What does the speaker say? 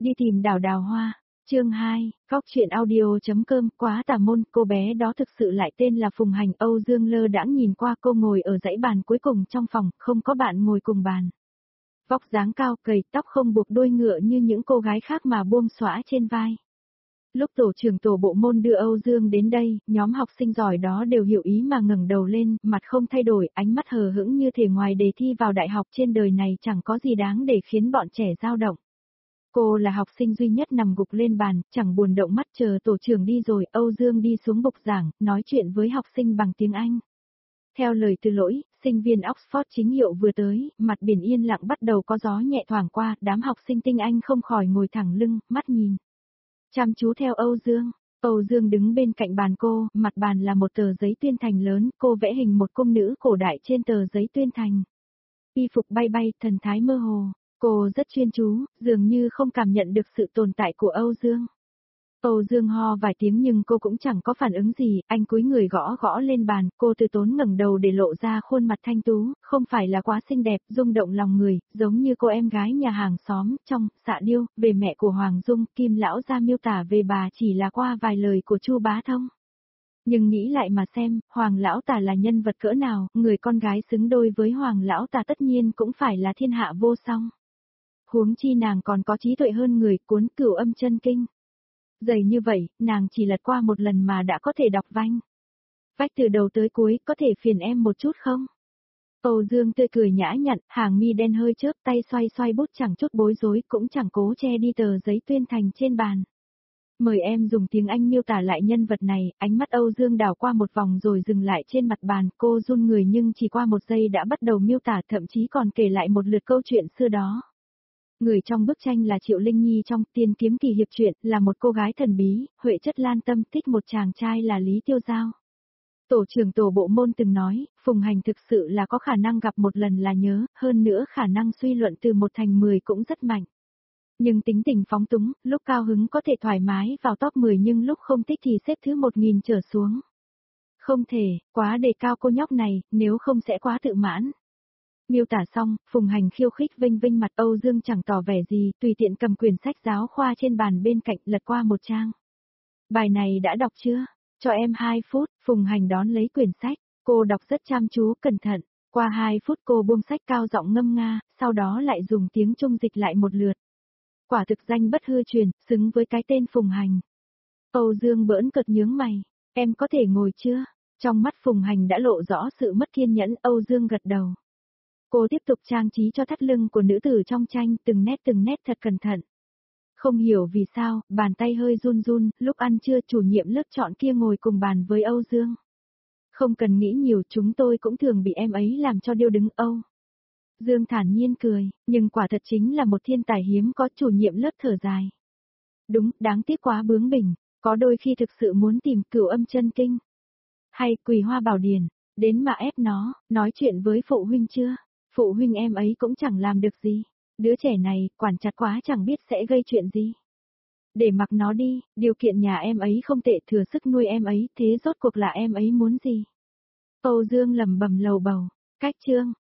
Đi tìm đào đào hoa. Chương 2, Góc truyện audio.com. Quá tà môn, cô bé đó thực sự lại tên là Phùng Hành. Âu Dương lơ đãng nhìn qua cô ngồi ở dãy bàn cuối cùng trong phòng, không có bạn ngồi cùng bàn. Vóc dáng cao, gầy, tóc không buộc đuôi ngựa như những cô gái khác mà buông xõa trên vai. Lúc tổ trưởng tổ bộ môn đưa Âu Dương đến đây, nhóm học sinh giỏi đó đều hiểu ý mà ngẩng đầu lên, mặt không thay đổi, ánh mắt hờ hững như thể ngoài đề thi vào đại học trên đời này chẳng có gì đáng để khiến bọn trẻ dao động. Cô là học sinh duy nhất nằm gục lên bàn, chẳng buồn động mắt chờ tổ trưởng đi rồi, Âu Dương đi xuống bục giảng, nói chuyện với học sinh bằng tiếng Anh. Theo lời Từ Lỗi, sinh viên Oxford chính hiệu vừa tới, mặt biển yên lặng bắt đầu có gió nhẹ thoảng qua, đám học sinh tinh Anh không khỏi ngồi thẳng lưng, mắt nhìn. Chăm chú theo Âu Dương. Âu Dương đứng bên cạnh bàn cô, mặt bàn là một tờ giấy tuyên thành lớn, cô vẽ hình một cung nữ cổ đại trên tờ giấy tuyên thành. Y phục bay bay, thần thái mơ hồ. Cô rất chuyên chú, dường như không cảm nhận được sự tồn tại của Âu Dương. Âu Dương ho vài tiếng nhưng cô cũng chẳng có phản ứng gì, anh cúi người gõ gõ lên bàn, cô từ tốn ngẩng đầu để lộ ra khuôn mặt thanh tú, không phải là quá xinh đẹp, rung động lòng người, giống như cô em gái nhà hàng xóm, trong Xạ Điêu, về mẹ của Hoàng Dung, Kim lão gia miêu tả về bà chỉ là qua vài lời của Chu Bá Thông. Nhưng nghĩ lại mà xem, Hoàng lão tả là nhân vật cỡ nào, người con gái xứng đôi với Hoàng lão tả tất nhiên cũng phải là thiên hạ vô song. Huống chi nàng còn có trí tuệ hơn người, cuốn Cửu Âm Chân Kinh. Dày như vậy, nàng chỉ lật qua một lần mà đã có thể đọc vanh. Vách từ đầu tới cuối, có thể phiền em một chút không? Âu Dương tươi cười nhã nhặn, hàng mi đen hơi chớp, tay xoay xoay bút chẳng chút bối rối, cũng chẳng cố che đi tờ giấy tuyên thành trên bàn. Mời em dùng tiếng Anh miêu tả lại nhân vật này, ánh mắt Âu Dương đảo qua một vòng rồi dừng lại trên mặt bàn, cô run người nhưng chỉ qua một giây đã bắt đầu miêu tả, thậm chí còn kể lại một lượt câu chuyện xưa đó. Người trong bức tranh là Triệu Linh Nhi trong Tiên Kiếm Kỳ Hiệp truyện, là một cô gái thần bí, Huệ chất lan tâm, thích một chàng trai là Lý Tiêu Giao. Tổ trưởng tổ bộ môn từng nói, Phùng Hành thực sự là có khả năng gặp một lần là nhớ, hơn nữa khả năng suy luận từ 1 thành 10 cũng rất mạnh. Nhưng tính tình phóng túng, lúc cao hứng có thể thoải mái vào top 10 nhưng lúc không thích thì xếp thứ 1000 trở xuống. Không thể, quá đề cao cô nhóc này, nếu không sẽ quá tự mãn. Miêu tả xong, Phùng Hành khiêu khích vênh vênh mặt. Âu Dương chẳng tỏ vẻ gì, tùy tiện cầm quyển sách giáo khoa trên bàn bên cạnh, lật qua một trang. Bài này đã đọc chưa? Cho em 2 phút, Phùng Hành đón lấy quyển sách, cô đọc rất chăm chú, cẩn thận. Qua 2 phút cô buông sách cao giọng ngâm nga, sau đó lại dùng tiếng Trung dịch lại một lượt. Quả thực danh bất hư truyền, xứng với cái tên Phùng Hành. Âu Dương bỡn cợt nhướng mày, em có thể ngồi chưa? Trong mắt Phùng Hành đã lộ rõ sự mất kiên nhẫn. Âu Dương gật đầu. Cô tiếp tục trang trí cho thắt lưng của nữ tử trong tranh, từng nét thật cẩn thận. Không hiểu vì sao, bàn tay hơi run run, lúc ăn trưa chủ nhiệm lớp chọn kia ngồi cùng bàn với Âu Dương. Không cần nghĩ nhiều, chúng tôi cũng thường bị em ấy làm cho điêu đứng. Âu Dương thản nhiên cười, nhưng quả thật chính là một thiên tài hiếm có. Chủ nhiệm lớp thở dài. Đúng, đáng tiếc quá bướng bỉnh, có đôi khi thực sự muốn tìm Cửu Âm Chân Kinh. Hay Quỳ Hoa Bảo Điển, đến mà ép nó, nói chuyện với phụ huynh chưa? Phụ huynh em ấy cũng chẳng làm được gì. Đứa trẻ này, quản chặt quá chẳng biết sẽ gây chuyện gì. Để mặc nó đi, điều kiện nhà em ấy không tệ, thừa sức nuôi em ấy, thế rốt cuộc là em ấy muốn gì? Âu Dương lẩm bẩm lầu bầu, cách chương.